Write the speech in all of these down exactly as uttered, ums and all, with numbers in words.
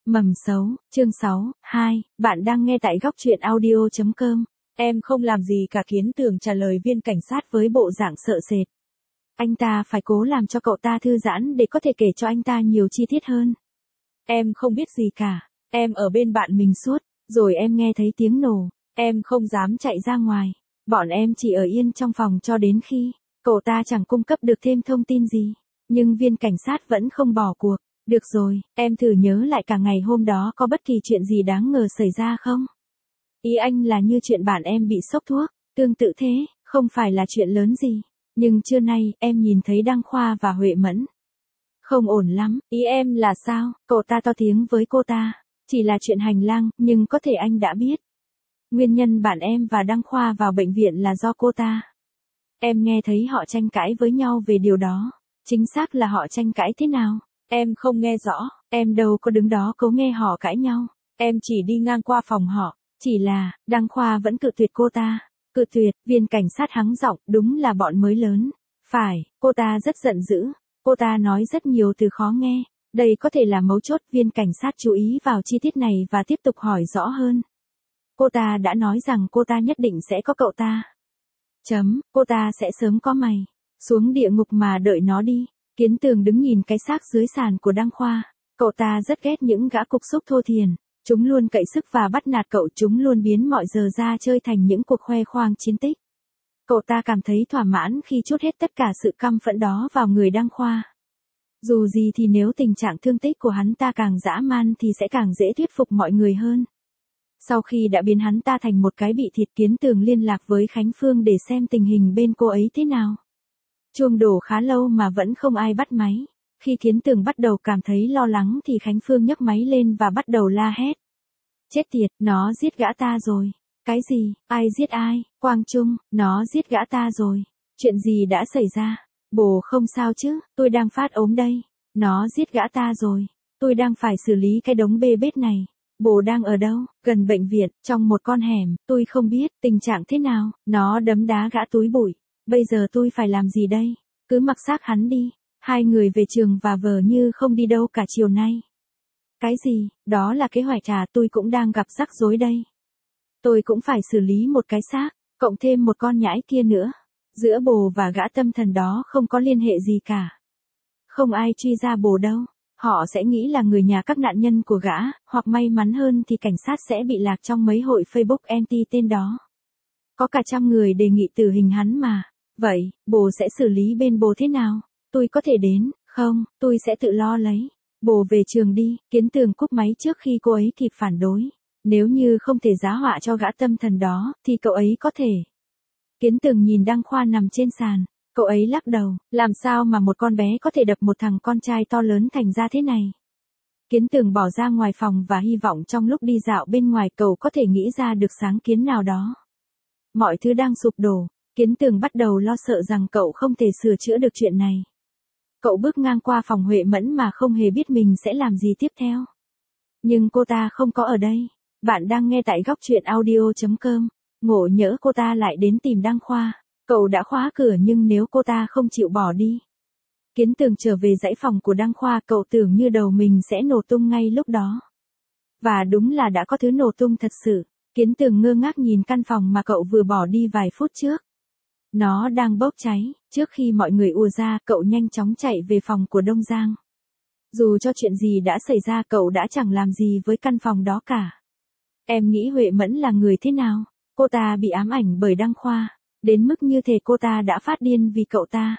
Mầm xấu, chương sáu, hai, bạn đang nghe tại góc truyện audio chấm com. Em không làm gì cả, Kiến Tường trả lời viên cảnh sát với bộ dạng sợ sệt. Anh ta phải cố làm cho cậu ta thư giãn để có thể kể cho anh ta nhiều chi tiết hơn. Em không biết gì cả, em ở bên bạn mình suốt, rồi em nghe thấy tiếng nổ, em không dám chạy ra ngoài. Bọn em chỉ ở yên trong phòng cho đến khi cậu ta chẳng cung cấp được thêm thông tin gì, nhưng viên cảnh sát vẫn không bỏ cuộc. Được rồi, em thử nhớ lại cả ngày hôm đó có bất kỳ chuyện gì đáng ngờ xảy ra không? Ý anh là như chuyện bạn em bị sốc thuốc, tương tự thế, không phải là chuyện lớn gì. Nhưng trưa nay, em nhìn thấy Đăng Khoa và Huệ Mẫn. Không ổn lắm, ý em là sao? Cậu ta to tiếng với cô ta. Chỉ là chuyện hành lang, nhưng có thể anh đã biết. Nguyên nhân bạn em và Đăng Khoa vào bệnh viện là do cô ta. Em nghe thấy họ tranh cãi với nhau về điều đó. Chính xác là họ tranh cãi thế nào? Em không nghe rõ, em đâu có đứng đó cố nghe họ cãi nhau. Em chỉ đi ngang qua phòng họ. Chỉ là, Đăng Khoa vẫn cự tuyệt cô ta. Cự tuyệt, viên cảnh sát hắng giọng, đúng là bọn mới lớn. Phải, cô ta rất giận dữ. Cô ta nói rất nhiều từ khó nghe. Đây có thể là mấu chốt, viên cảnh sát chú ý vào chi tiết này và tiếp tục hỏi rõ hơn. Cô ta đã nói rằng cô ta nhất định sẽ có cậu ta. Chấm, cô ta sẽ sớm có mày. Xuống địa ngục mà đợi nó đi. Kiến Tường đứng nhìn cái xác dưới sàn của Đăng Khoa. Cậu ta rất ghét những gã cục xúc thô thiền. Chúng luôn cậy sức và bắt nạt cậu, chúng luôn biến mọi giờ ra chơi thành những cuộc khoe khoang chiến tích. Cậu ta cảm thấy thỏa mãn khi trút hết tất cả sự căm phẫn đó vào người Đăng Khoa. Dù gì thì nếu tình trạng thương tích của hắn ta càng dã man thì sẽ càng dễ thuyết phục mọi người hơn. Sau khi đã biến hắn ta thành một cái bị thịt, Kiến Tường liên lạc với Khánh Phương để xem tình hình bên cô ấy thế nào. Chuông đổ khá lâu mà vẫn không ai bắt máy. Khi Kiến Tường bắt đầu cảm thấy lo lắng thì Khánh Phương nhấc máy lên và bắt đầu la hét. Chết tiệt, nó giết gã ta rồi. Cái gì, ai giết ai? Quang Trung, nó giết gã ta rồi. Chuyện gì đã xảy ra? Bồ không sao chứ, tôi đang phát ốm đây. Nó giết gã ta rồi. Tôi đang phải xử lý cái đống bê bết này. Bồ đang ở đâu? Gần bệnh viện, trong một con hẻm, tôi không biết, tình trạng thế nào, nó đấm đá gã túi bụi. Bây giờ tôi phải làm gì đây? Cứ mặc xác hắn đi. Hai người về trường và vờ như không đi đâu cả chiều nay. Cái gì, đó là kế hoạch à? Tôi cũng đang gặp rắc rối đây. Tôi cũng phải xử lý một cái xác, cộng thêm một con nhãi kia nữa. Giữa bồ và gã tâm thần đó không có liên hệ gì cả. Không ai truy ra bồ đâu. Họ sẽ nghĩ là người nhà các nạn nhân của gã, hoặc may mắn hơn thì cảnh sát sẽ bị lạc trong mấy hội Facebook anti tên đó. Có cả trăm người đề nghị tử hình hắn mà. Vậy, bồ sẽ xử lý bên bồ thế nào? Tôi có thể đến, không, tôi sẽ tự lo lấy. Bồ về trường đi. Kiến Tường cúp máy trước khi cô ấy kịp phản đối. Nếu như không thể giá họa cho gã tâm thần đó, thì cậu ấy có thể. Kiến Tường nhìn Đăng Khoa nằm trên sàn. Cậu ấy lắc đầu, làm sao mà một con bé có thể đập một thằng con trai to lớn thành ra thế này. Kiến Tường bỏ ra ngoài phòng và hy vọng trong lúc đi dạo bên ngoài cậu có thể nghĩ ra được sáng kiến nào đó. Mọi thứ đang sụp đổ. Kiến Tường bắt đầu lo sợ rằng cậu không thể sửa chữa được chuyện này. Cậu bước ngang qua phòng Huệ Mẫn mà không hề biết mình sẽ làm gì tiếp theo. Nhưng cô ta không có ở đây. Bạn đang nghe tại góc truyện audio chấm com. Ngộ nhỡ cô ta lại đến tìm Đăng Khoa. Cậu đã khóa cửa nhưng nếu cô ta không chịu bỏ đi. Kiến Tường trở về dãy phòng của Đăng Khoa, cậu tưởng như đầu mình sẽ nổ tung ngay lúc đó. Và đúng là đã có thứ nổ tung thật sự. Kiến Tường ngơ ngác nhìn căn phòng mà cậu vừa bỏ đi vài phút trước. Nó đang bốc cháy. Trước khi mọi người ùa ra, cậu nhanh chóng chạy về phòng của Đông Giang. Dù cho chuyện gì đã xảy ra, cậu đã chẳng làm gì với căn phòng đó cả. Em nghĩ Huệ Mẫn là người thế nào? Cô ta bị ám ảnh bởi Đăng Khoa. Đến mức như thể cô ta đã phát điên vì cậu ta.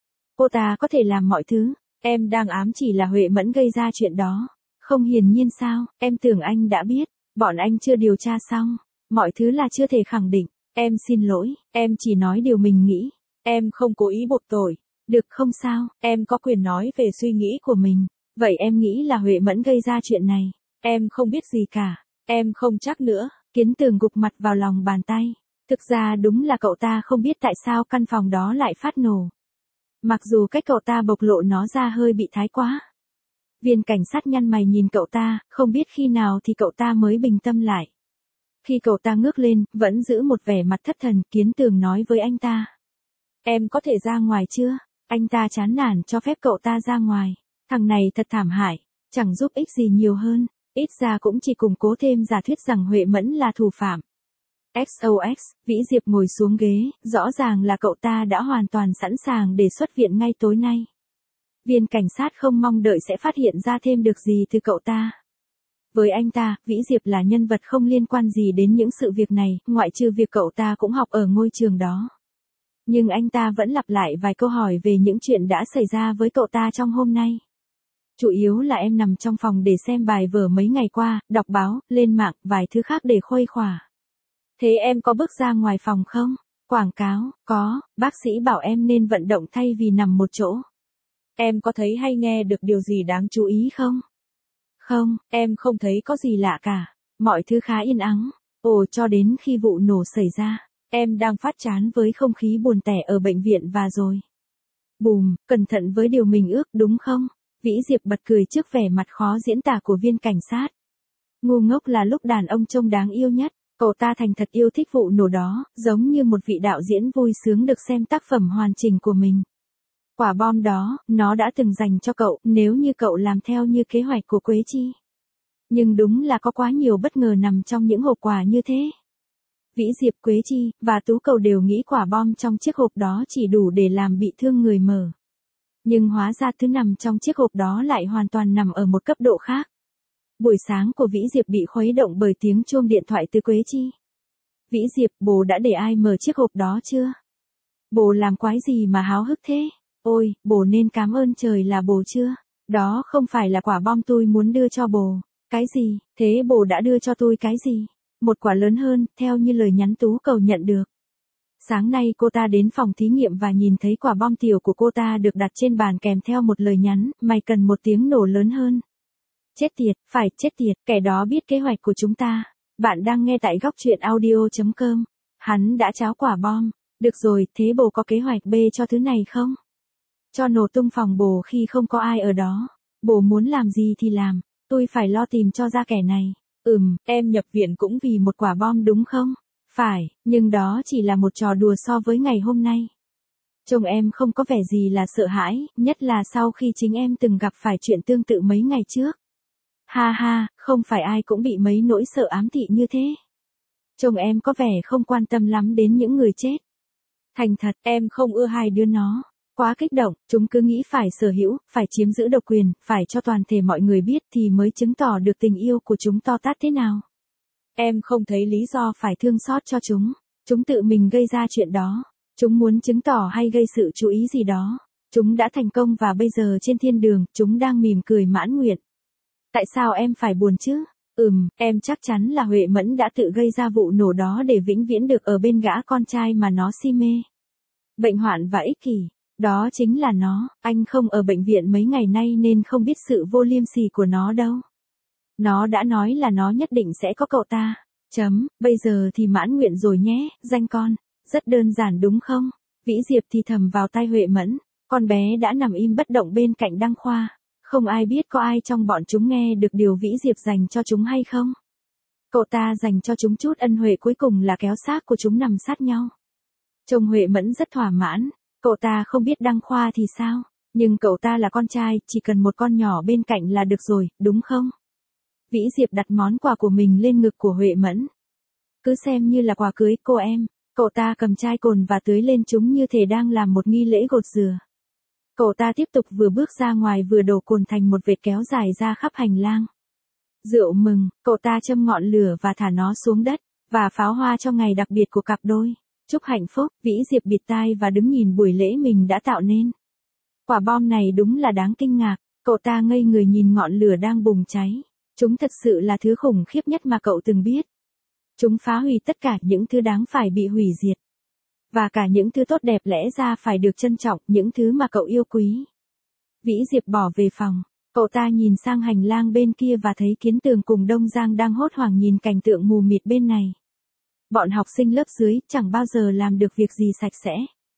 Cô ta có thể làm mọi thứ. Em đang ám chỉ là Huệ Mẫn gây ra chuyện đó. Không, hiển nhiên sao? Em tưởng anh đã biết. Bọn anh chưa điều tra xong. Mọi thứ là chưa thể khẳng định. Em xin lỗi, em chỉ nói điều mình nghĩ. Em không cố ý buộc tội. Được không sao, em có quyền nói về suy nghĩ của mình. Vậy em nghĩ là Huệ Mẫn gây ra chuyện này. Em không biết gì cả. Em không chắc nữa. Kiến Tường gục mặt vào lòng bàn tay. Thực ra đúng là cậu ta không biết tại sao căn phòng đó lại phát nổ. Mặc dù cách cậu ta bộc lộ nó ra hơi bị thái quá. Viên cảnh sát nhăn mày nhìn cậu ta, không biết khi nào thì cậu ta mới bình tâm lại. Khi cậu ta ngước lên, vẫn giữ một vẻ mặt thất thần, Kiến Tường nói với anh ta. Em có thể ra ngoài chưa? Anh ta chán nản cho phép cậu ta ra ngoài. Thằng này thật thảm hại, chẳng giúp ích gì nhiều hơn. Ít ra cũng chỉ củng cố thêm giả thuyết rằng Huệ Mẫn là thủ phạm. ích o ích, Vĩ Diệp ngồi xuống ghế, rõ ràng là cậu ta đã hoàn toàn sẵn sàng để xuất viện ngay tối nay. Viên cảnh sát không mong đợi sẽ phát hiện ra thêm được gì từ cậu ta. Với anh ta, Vĩ Diệp là nhân vật không liên quan gì đến những sự việc này, ngoại trừ việc cậu ta cũng học ở ngôi trường đó. Nhưng anh ta vẫn lặp lại vài câu hỏi về những chuyện đã xảy ra với cậu ta trong hôm nay. Chủ yếu là em nằm trong phòng để xem bài vở mấy ngày qua, đọc báo, lên mạng, vài thứ khác để khuây khỏa. Thế em có bước ra ngoài phòng không? Quảng cáo, có, bác sĩ bảo em nên vận động thay vì nằm một chỗ. Em có thấy hay nghe được điều gì đáng chú ý không? Không, em không thấy có gì lạ cả. Mọi thứ khá yên ắng. Ồ, cho đến khi vụ nổ xảy ra, em đang phát chán với không khí buồn tẻ ở bệnh viện và rồi. Bùm, cẩn thận với điều mình ước đúng không? Vĩ Diệp bật cười trước vẻ mặt khó diễn tả của viên cảnh sát. Ngu ngốc là lúc đàn ông trông đáng yêu nhất. Cậu ta thành thật yêu thích vụ nổ đó, giống như một vị đạo diễn vui sướng được xem tác phẩm hoàn chỉnh của mình. Quả bom đó, nó đã từng dành cho cậu, nếu như cậu làm theo như kế hoạch của Quế Chi. Nhưng đúng là có quá nhiều bất ngờ nằm trong những hộp quà như thế. Vĩ Diệp, Quế Chi, và Tú Cầu đều nghĩ quả bom trong chiếc hộp đó chỉ đủ để làm bị thương người mở. Nhưng hóa ra thứ nằm trong chiếc hộp đó lại hoàn toàn nằm ở một cấp độ khác. Buổi sáng của Vĩ Diệp bị khuấy động bởi tiếng chuông điện thoại từ Quế Chi. Vĩ Diệp, bố đã để ai mở chiếc hộp đó chưa? Bố làm quái gì mà háo hức thế? Ôi, bố nên cảm ơn trời là bố chưa? Đó không phải là quả bom tôi muốn đưa cho bố. Cái gì? Thế bố đã đưa cho tôi cái gì? Một quả lớn hơn, theo như lời nhắn Tú Cầu nhận được. Sáng nay cô ta đến phòng thí nghiệm và nhìn thấy quả bom tiểu của cô ta được đặt trên bàn kèm theo một lời nhắn, mày cần một tiếng nổ lớn hơn. Chết tiệt, phải chết tiệt, kẻ đó biết kế hoạch của chúng ta. Bạn đang nghe tại góc truyện audio chấm com. Hắn đã tráo quả bom. Được rồi, thế bố có kế hoạch B cho thứ này không? Cho nổ tung phòng bố khi không có ai ở đó. Bố muốn làm gì thì làm, tôi phải lo tìm cho ra kẻ này. Ừm, em nhập viện cũng vì một quả bom đúng không? Phải, nhưng đó chỉ là một trò đùa so với ngày hôm nay. Chồng em không có vẻ gì là sợ hãi, nhất là sau khi chính em từng gặp phải chuyện tương tự mấy ngày trước. Ha ha, không phải ai cũng bị mấy nỗi sợ ám thị như thế. Chồng em có vẻ không quan tâm lắm đến những người chết. Thành thật, em không ưa hai đứa nó. Quá kích động, chúng cứ nghĩ phải sở hữu, phải chiếm giữ độc quyền, phải cho toàn thể mọi người biết thì mới chứng tỏ được tình yêu của chúng to tát thế nào. Em không thấy lý do phải thương xót cho chúng. Chúng tự mình gây ra chuyện đó. Chúng muốn chứng tỏ hay gây sự chú ý gì đó. Chúng đã thành công và bây giờ trên thiên đường, chúng đang mỉm cười mãn nguyện. Tại sao em phải buồn chứ? Ừm, em chắc chắn là Huệ Mẫn đã tự gây ra vụ nổ đó để vĩnh viễn được ở bên gã con trai mà nó si mê. Bệnh hoạn và ích kỷ. Đó chính là nó, anh không ở bệnh viện mấy ngày nay nên không biết sự vô liêm sỉ của nó đâu. Nó đã nói là nó nhất định sẽ có cậu ta. Chấm, bây giờ thì mãn nguyện rồi nhé, danh con. Rất đơn giản đúng không? Vĩ Diệp thì thầm vào tai Huệ Mẫn. Con bé đã nằm im bất động bên cạnh Đăng Khoa. Không ai biết có ai trong bọn chúng nghe được điều Vĩ Diệp dành cho chúng hay không. Cậu ta dành cho chúng chút ân huệ cuối cùng là kéo xác của chúng nằm sát nhau. Chồng Huệ Mẫn rất thỏa mãn. Cậu ta không biết Đăng Khoa thì sao, nhưng cậu ta là con trai, chỉ cần một con nhỏ bên cạnh là được rồi, đúng không? Vĩ Diệp đặt món quà của mình lên ngực của Huệ Mẫn. Cứ xem như là quà cưới cô em. Cậu ta cầm chai cồn và tưới lên chúng như thể đang làm một nghi lễ gột dừa. Cậu ta tiếp tục vừa bước ra ngoài vừa đổ cồn thành một vệt kéo dài ra khắp hành lang. Rượu mừng, cậu ta châm ngọn lửa và thả nó xuống đất, và pháo hoa cho ngày đặc biệt của cặp đôi. Chúc hạnh phúc, Vĩ Diệp bịt tai và đứng nhìn buổi lễ mình đã tạo nên. Quả bom này đúng là đáng kinh ngạc, cậu ta ngây người nhìn ngọn lửa đang bùng cháy. Chúng thật sự là thứ khủng khiếp nhất mà cậu từng biết. Chúng phá hủy tất cả những thứ đáng phải bị hủy diệt. Và cả những thứ tốt đẹp lẽ ra phải được trân trọng, những thứ mà cậu yêu quý. Vĩ Diệp bỏ về phòng, cậu ta nhìn sang hành lang bên kia và thấy Kiến Tường cùng Đông Giang đang hốt hoảng nhìn cảnh tượng mù mịt bên này. Bọn học sinh lớp dưới chẳng bao giờ làm được việc gì sạch sẽ.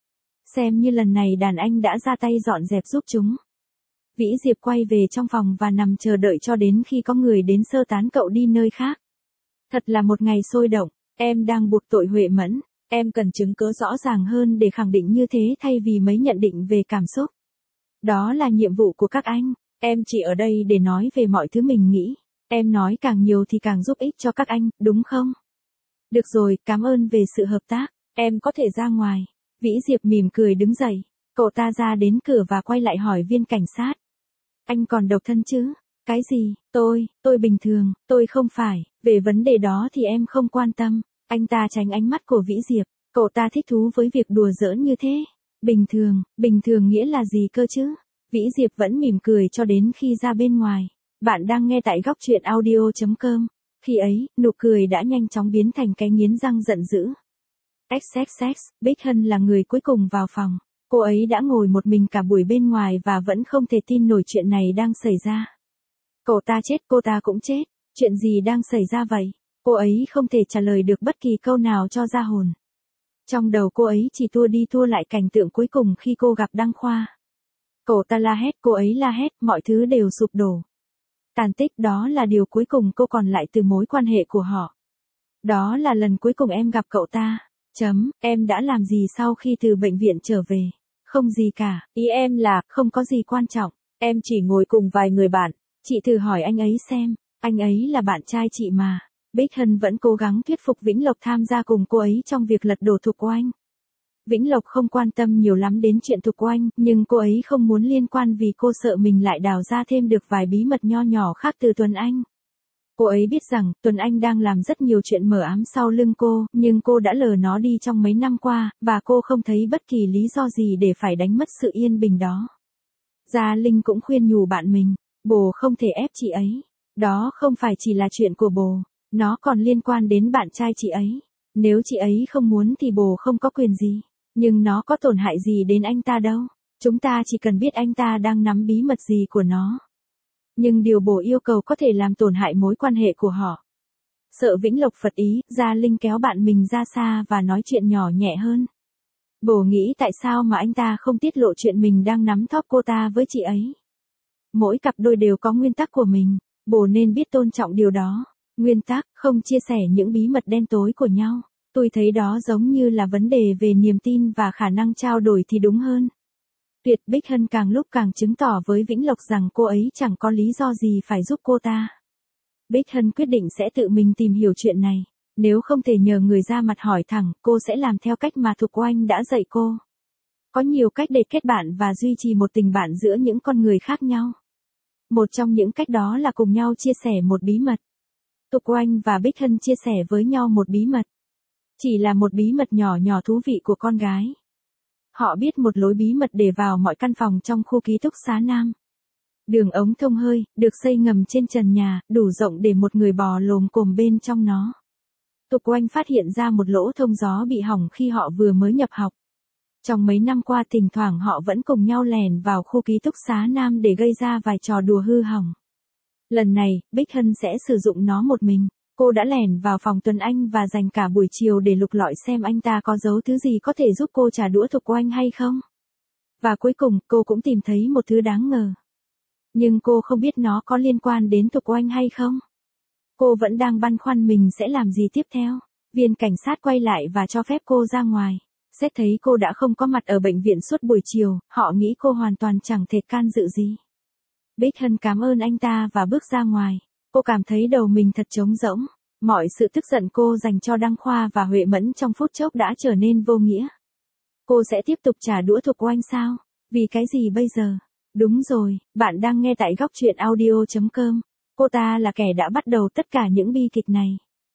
Xem như lần này đàn anh đã ra tay dọn dẹp giúp chúng. Vĩ Diệp quay về trong phòng và nằm chờ đợi cho đến khi có người đến sơ tán cậu đi nơi khác. Thật là một ngày sôi động, em đang buộc tội Huệ Mẫn. Em cần chứng cứ rõ ràng hơn để khẳng định như thế thay vì mấy nhận định về cảm xúc. Đó là nhiệm vụ của các anh, em chỉ ở đây để nói về mọi thứ mình nghĩ. Em nói càng nhiều thì càng giúp ích cho các anh, đúng không? Được rồi, cảm ơn về sự hợp tác, em có thể ra ngoài. Vĩ Diệp mỉm cười đứng dậy, cậu ta ra đến cửa và quay lại hỏi viên cảnh sát. Anh còn độc thân chứ? Cái gì? Tôi, tôi bình thường, tôi không phải, về vấn đề đó thì em không quan tâm. Anh ta tránh ánh mắt của Vĩ Diệp, cậu ta thích thú với việc đùa giỡn như thế. Bình thường, bình thường nghĩa là gì cơ chứ? Vĩ Diệp vẫn mỉm cười cho đến khi ra bên ngoài. Bạn đang nghe tại góc truyện audio chấm com. Khi ấy, nụ cười đã nhanh chóng biến thành cái nghiến răng giận dữ. ích ích ích, Bích Hân là người cuối cùng vào phòng. Cô ấy đã ngồi một mình cả buổi bên ngoài và vẫn không thể tin nổi chuyện này đang xảy ra. Cậu ta chết, cô ta cũng chết. Chuyện gì đang xảy ra vậy? Cô ấy không thể trả lời được bất kỳ câu nào cho ra hồn. Trong đầu cô ấy chỉ tua đi tua lại cảnh tượng cuối cùng khi cô gặp Đăng Khoa. Cậu ta la hét, cô ấy la hét, mọi thứ đều sụp đổ. Tàn tích, đó là điều cuối cùng cô còn lại từ mối quan hệ của họ. Đó là lần cuối cùng em gặp cậu ta. Chấm, em đã làm gì sau khi từ bệnh viện trở về? Không gì cả, ý em là, không có gì quan trọng. Em chỉ ngồi cùng vài người bạn. Chị thử hỏi anh ấy xem, anh ấy là bạn trai chị mà. Bích Hân vẫn cố gắng thuyết phục Vĩnh Lộc tham gia cùng cô ấy trong việc lật đổ Thục Oanh. Vĩnh Lộc không quan tâm nhiều lắm đến chuyện Thục Oanh, nhưng cô ấy không muốn liên quan vì cô sợ mình lại đào ra thêm được vài bí mật nho nhỏ khác từ Tuấn Anh. Cô ấy biết rằng, Tuấn Anh đang làm rất nhiều chuyện mờ ám sau lưng cô, nhưng cô đã lờ nó đi trong mấy năm qua, và cô không thấy bất kỳ lý do gì để phải đánh mất sự yên bình đó. Gia Linh cũng khuyên nhủ bạn mình, bồ không thể ép chị ấy. Đó không phải chỉ là chuyện của bồ, nó còn liên quan đến bạn trai chị ấy. Nếu chị ấy không muốn thì bồ không có quyền gì. Nhưng nó có tổn hại gì đến anh ta đâu. Chúng ta chỉ cần biết anh ta đang nắm bí mật gì của nó. Nhưng điều bồ yêu cầu có thể làm tổn hại mối quan hệ của họ. Sợ Vĩnh Lộc phật ý, Gia Linh kéo bạn mình ra xa và nói chuyện nhỏ nhẹ hơn. Bồ nghĩ tại sao mà anh ta không tiết lộ chuyện mình đang nắm thóp cô ta với chị ấy. Mỗi cặp đôi đều có nguyên tắc của mình, bồ nên biết tôn trọng điều đó. Nguyên tắc, không chia sẻ những bí mật đen tối của nhau. Tôi thấy đó giống như là vấn đề về niềm tin và khả năng trao đổi thì đúng hơn. Tuyệt, Bích Hân càng lúc càng chứng tỏ với Vĩnh Lộc rằng cô ấy chẳng có lý do gì phải giúp cô ta. Bích Hân quyết định sẽ tự mình tìm hiểu chuyện này. Nếu không thể nhờ người ra mặt hỏi thẳng, cô sẽ làm theo cách mà Thục Oanh đã dạy cô. Có nhiều cách để kết bạn và duy trì một tình bạn giữa những con người khác nhau. Một trong những cách đó là cùng nhau chia sẻ một bí mật. Thục Oanh và Bích Hân chia sẻ với nhau một bí mật. Chỉ là một bí mật nhỏ nhỏ thú vị của con gái. Họ biết một lối bí mật để vào mọi căn phòng trong khu ký túc xá Nam. Đường ống thông hơi, được xây ngầm trên trần nhà, đủ rộng để một người bò lồm cồm bên trong nó. Thục Oanh phát hiện ra một lỗ thông gió bị hỏng khi họ vừa mới nhập học. Trong mấy năm qua thỉnh thoảng họ vẫn cùng nhau lèn vào khu ký túc xá Nam để gây ra vài trò đùa hư hỏng. Lần này, Bích Hân sẽ sử dụng nó một mình. Cô đã lèn vào phòng Tuấn Anh và dành cả buổi chiều để lục lọi xem anh ta có giấu thứ gì có thể giúp cô trả đũa Thục Oanh hay không. Và cuối cùng, cô cũng tìm thấy một thứ đáng ngờ. Nhưng cô không biết nó có liên quan đến Thục Oanh hay không. Cô vẫn đang băn khoăn mình sẽ làm gì tiếp theo. Viên cảnh sát quay lại và cho phép cô ra ngoài. Xét thấy cô đã không có mặt ở bệnh viện suốt buổi chiều, họ nghĩ cô hoàn toàn chẳng thể can dự gì. Bích Hân cảm ơn anh ta và bước ra ngoài. Cô cảm thấy đầu mình thật trống rỗng. Mọi sự tức giận cô dành cho Đăng Khoa và Huệ Mẫn trong phút chốc đã trở nên vô nghĩa. Cô sẽ tiếp tục trả đũa Thục Oanh sao? Vì cái gì bây giờ? Đúng rồi, bạn đang nghe tại góc truyện audio chấm com. Cô ta là kẻ đã bắt đầu tất cả những bi kịch này.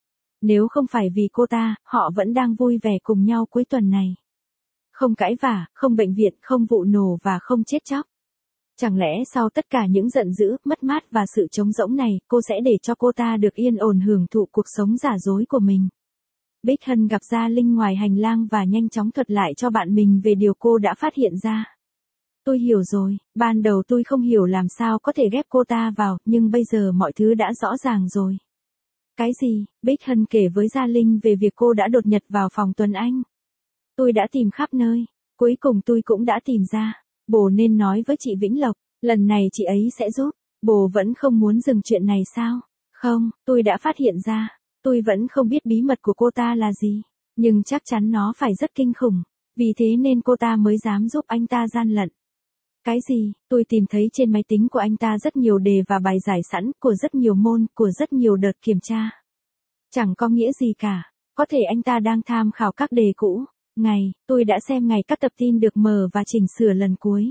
Nếu không phải vì cô ta, họ vẫn đang vui vẻ cùng nhau cuối tuần này. Không cãi vã, không bệnh viện, không vụ nổ và không chết chóc. Chẳng lẽ sau tất cả những giận dữ, mất mát và sự trống rỗng này, cô sẽ để cho cô ta được yên ổn hưởng thụ cuộc sống giả dối của mình? Bích Hân gặp Gia Linh ngoài hành lang và nhanh chóng thuật lại cho bạn mình về điều cô đã phát hiện ra. Tôi hiểu rồi, ban đầu tôi không hiểu làm sao có thể ghép cô ta vào, nhưng bây giờ mọi thứ đã rõ ràng rồi. Cái gì? Bích Hân kể với Gia Linh về việc cô đã đột nhập vào phòng Tuấn Anh. Tôi đã tìm khắp nơi, cuối cùng tôi cũng đã tìm ra. Bồ nên nói với chị Vĩnh Lộc, lần này chị ấy sẽ giúp. Bồ vẫn không muốn dừng chuyện này sao? Không, tôi đã phát hiện ra. Tôi vẫn không biết bí mật của cô ta là gì. Nhưng chắc chắn nó phải rất kinh khủng. Vì thế nên cô ta mới dám giúp anh ta gian lận. Cái gì? Tôi tìm thấy trên máy tính của anh ta rất nhiều đề và bài giải sẵn, của rất nhiều môn, của rất nhiều đợt kiểm tra. Chẳng có nghĩa gì cả. Có thể anh ta đang tham khảo các đề cũ. Ngày, tôi đã xem ngày các tập tin được mở và chỉnh sửa lần cuối.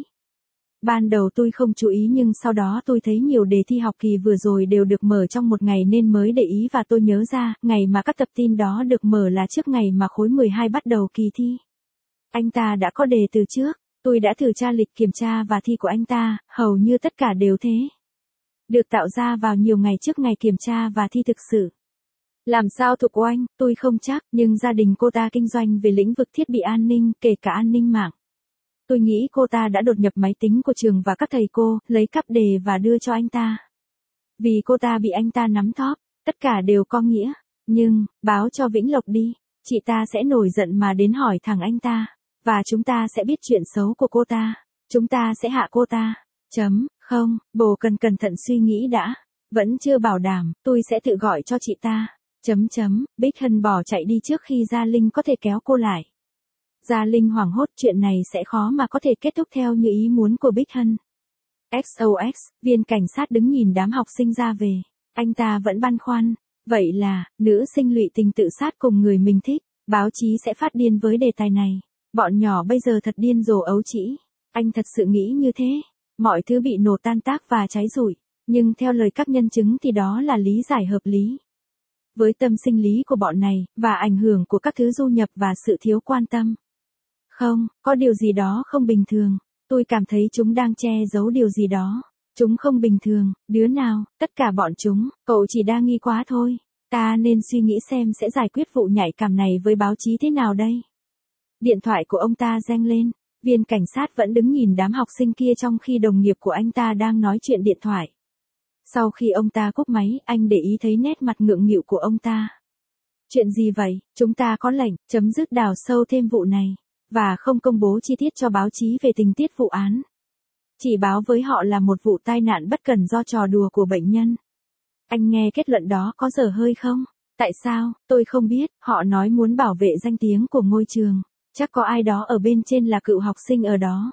Ban đầu tôi không chú ý nhưng sau đó tôi thấy nhiều đề thi học kỳ vừa rồi đều được mở trong một ngày nên mới để ý và tôi nhớ ra, ngày mà các tập tin đó được mở là trước ngày mà khối mười hai bắt đầu kỳ thi. Anh ta đã có đề từ trước, tôi đã thử tra lịch kiểm tra và thi của anh ta, hầu như tất cả đều thế. Được tạo ra vào nhiều ngày trước ngày kiểm tra và thi thực sự. Làm sao thuộc oanh, tôi không chắc, nhưng gia đình cô ta kinh doanh về lĩnh vực thiết bị an ninh, kể cả an ninh mạng. Tôi nghĩ cô ta đã đột nhập máy tính của trường và các thầy cô, lấy cắp đề và đưa cho anh ta. Vì cô ta bị anh ta nắm thóp, tất cả đều có nghĩa. Nhưng, báo cho Vĩnh Lộc đi, chị ta sẽ nổi giận mà đến hỏi thẳng anh ta. Và chúng ta sẽ biết chuyện xấu của cô ta. Chúng ta sẽ hạ cô ta. Chấm, không, bồ cần cẩn thận suy nghĩ đã. Vẫn chưa bảo đảm, tôi sẽ tự gọi cho chị ta. Chấm chấm, Bích Hân bỏ chạy đi trước khi Gia Linh có thể kéo cô lại. Gia Linh hoảng hốt, chuyện này sẽ khó mà có thể kết thúc theo như ý muốn của Bích Hân. ích o ích, viên cảnh sát đứng nhìn đám học sinh ra về. Anh ta vẫn băn khoăn. Vậy là, nữ sinh lụy tình tự sát cùng người mình thích. Báo chí sẽ phát điên với đề tài này. Bọn nhỏ bây giờ thật điên rồ ấu trĩ. Anh thật sự nghĩ như thế. Mọi thứ bị nổ tan tác và cháy rụi. Nhưng theo lời các nhân chứng thì đó là lý giải hợp lý. Với tâm sinh lý của bọn này, và ảnh hưởng của các thứ du nhập và sự thiếu quan tâm. Không, có điều gì đó không bình thường. Tôi cảm thấy chúng đang che giấu điều gì đó. Chúng không bình thường, đứa nào, tất cả bọn chúng, cậu chỉ đa nghi quá thôi. Ta nên suy nghĩ xem sẽ giải quyết vụ nhạy cảm này với báo chí thế nào đây. Điện thoại của ông ta reng lên, viên cảnh sát vẫn đứng nhìn đám học sinh kia trong khi đồng nghiệp của anh ta đang nói chuyện điện thoại. Sau khi ông ta cúp máy, anh để ý thấy nét mặt ngượng nghịu của ông ta. Chuyện gì vậy? Chúng ta có lệnh, chấm dứt đào sâu thêm vụ này, và không công bố chi tiết cho báo chí về tình tiết vụ án. Chỉ báo với họ là một vụ tai nạn bất cần do trò đùa của bệnh nhân. Anh nghe kết luận đó có dở hơi không? Tại sao? Tôi không biết, họ nói muốn bảo vệ danh tiếng của ngôi trường. Chắc có ai đó ở bên trên là cựu học sinh ở đó.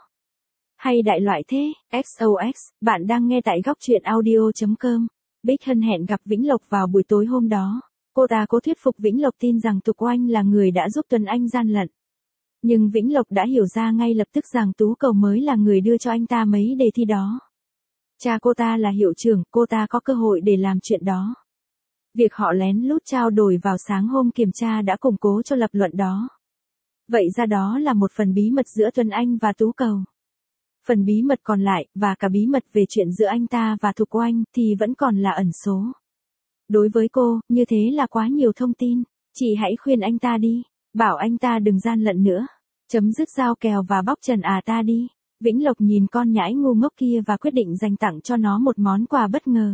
Hay đại loại thế, ích o ích, bạn đang nghe tại góc truyện audio chấm com. Bích Hân hẹn gặp Vĩnh Lộc vào buổi tối hôm đó. Cô ta cố thuyết phục Vĩnh Lộc tin rằng Tục Oanh là người đã giúp Tuấn Anh gian lận. Nhưng Vĩnh Lộc đã hiểu ra ngay lập tức rằng Tú Cầu mới là người đưa cho anh ta mấy đề thi đó. Cha cô ta là hiệu trưởng, cô ta có cơ hội để làm chuyện đó. Việc họ lén lút trao đổi vào sáng hôm kiểm tra đã củng cố cho lập luận đó. Vậy ra đó là một phần bí mật giữa Tuấn Anh và Tú Cầu. Phần bí mật còn lại, và cả bí mật về chuyện giữa anh ta và Thục Oanh, thì vẫn còn là ẩn số. Đối với cô, như thế là quá nhiều thông tin. Chị hãy khuyên anh ta đi. Bảo anh ta đừng gian lận nữa. Chấm dứt giao kèo và bóc trần à ta đi. Vĩnh Lộc nhìn con nhãi ngu ngốc kia và quyết định dành tặng cho nó một món quà bất ngờ.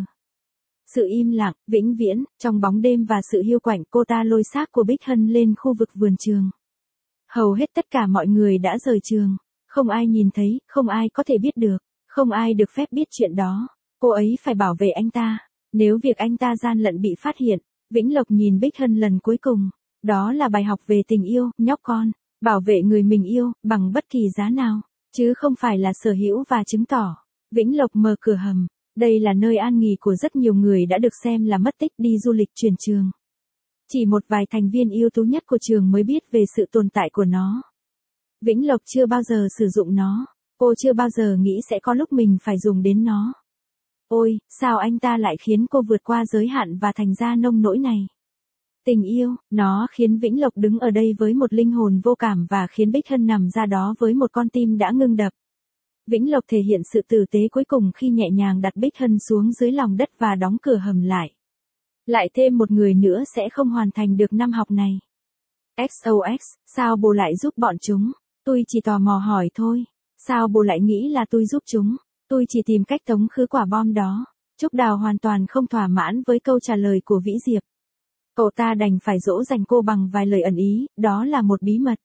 Sự im lặng, vĩnh viễn, trong bóng đêm và sự hiu quạnh, cô ta lôi xác của Bích Hân lên khu vực vườn trường. Hầu hết tất cả mọi người đã rời trường. Không ai nhìn thấy, không ai có thể biết được, không ai được phép biết chuyện đó. Cô ấy phải bảo vệ anh ta. Nếu việc anh ta gian lận bị phát hiện, Vĩnh Lộc nhìn Bích Hân lần cuối cùng. Đó là bài học về tình yêu, nhóc con. Bảo vệ người mình yêu, bằng bất kỳ giá nào. Chứ không phải là sở hữu và chứng tỏ. Vĩnh Lộc mở cửa hầm. Đây là nơi an nghỉ của rất nhiều người đã được xem là mất tích đi du lịch chuyển trường. Chỉ một vài thành viên ưu tú nhất của trường mới biết về sự tồn tại của nó. Vĩnh Lộc chưa bao giờ sử dụng nó. Cô chưa bao giờ nghĩ sẽ có lúc mình phải dùng đến nó. Ôi, sao anh ta lại khiến cô vượt qua giới hạn và thành ra nông nỗi này? Tình yêu, nó khiến Vĩnh Lộc đứng ở đây với một linh hồn vô cảm và khiến Bích Hân nằm ra đó với một con tim đã ngưng đập. Vĩnh Lộc thể hiện sự tử tế cuối cùng khi nhẹ nhàng đặt Bích Hân xuống dưới lòng đất và đóng cửa hầm lại. Lại thêm một người nữa sẽ không hoàn thành được năm học này. ích o ích, sao bố lại giúp bọn chúng? Tôi chỉ tò mò hỏi thôi. Sao bố lại nghĩ là tôi giúp chúng? Tôi chỉ tìm cách tống khứ quả bom đó. Trúc Đào hoàn toàn không thỏa mãn với câu trả lời của Vĩ Diệp. Cậu ta đành phải dỗ dành cô bằng vài lời ẩn ý, đó là một bí mật.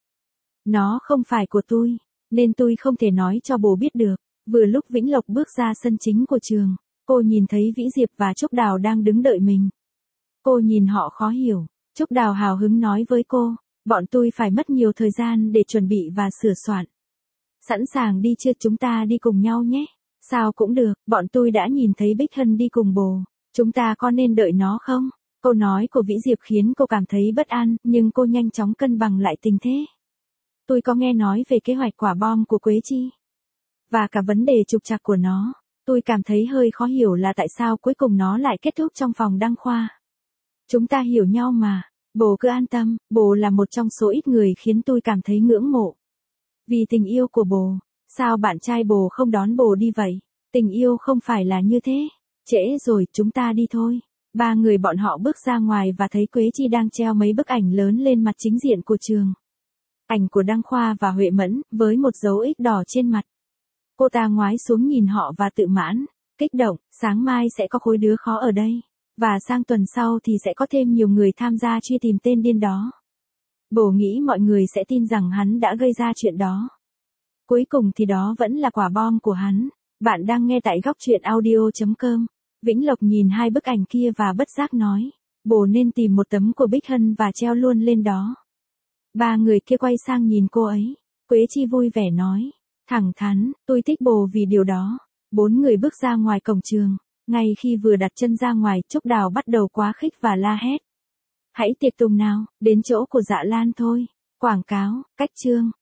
Nó không phải của tôi, nên tôi không thể nói cho bố biết được. Vừa lúc Vĩnh Lộc bước ra sân chính của trường, cô nhìn thấy Vĩ Diệp và Trúc Đào đang đứng đợi mình. Cô nhìn họ khó hiểu. Trúc Đào hào hứng nói với cô, bọn tôi phải mất nhiều thời gian để chuẩn bị và sửa soạn. Sẵn sàng đi chưa, chúng ta đi cùng nhau nhé. Sao cũng được, bọn tôi đã nhìn thấy Bích Hân đi cùng bồ. Chúng ta có nên đợi nó không? Câu nói của Vĩ Diệp khiến cô cảm thấy bất an, nhưng cô nhanh chóng cân bằng lại tình thế. Tôi có nghe nói về kế hoạch quả bom của Quế Chi. Và cả vấn đề trục trặc của nó. Tôi cảm thấy hơi khó hiểu là tại sao cuối cùng nó lại kết thúc trong phòng đăng khoa. Chúng ta hiểu nhau mà. Bồ cứ an tâm, bồ là một trong số ít người khiến tôi cảm thấy ngưỡng mộ. Vì tình yêu của bồ, sao bạn trai bồ không đón bồ đi vậy? Tình yêu không phải là như thế. Trễ rồi, chúng ta đi thôi. Ba người bọn họ bước ra ngoài và thấy Quế Chi đang treo mấy bức ảnh lớn lên mặt chính diện của trường. Ảnh của Đăng Khoa và Huệ Mẫn, với một dấu X đỏ trên mặt. Cô ta ngoái xuống nhìn họ và tự mãn, kích động, sáng mai sẽ có khối đứa khó ở đây. Và sang tuần sau thì sẽ có thêm nhiều người tham gia truy tìm tên điên đó. Bồ nghĩ mọi người sẽ tin rằng hắn đã gây ra chuyện đó. Cuối cùng thì đó vẫn là quả bom của hắn. Bạn đang nghe tại góc truyện audio chấm com. Vĩnh Lộc nhìn hai bức ảnh kia và bất giác nói, bồ nên tìm một tấm của Bích Hân và treo luôn lên đó. Ba người kia quay sang nhìn cô ấy. Quế Chi vui vẻ nói, thẳng thắn, tôi thích bồ vì điều đó. Bốn người bước ra ngoài cổng trường. Ngay khi vừa đặt chân ra ngoài, Trúc Đào bắt đầu quá khích và la hét. Hãy tiệc tùng nào, đến chỗ của Dạ Lan thôi. Quảng cáo, cách chương.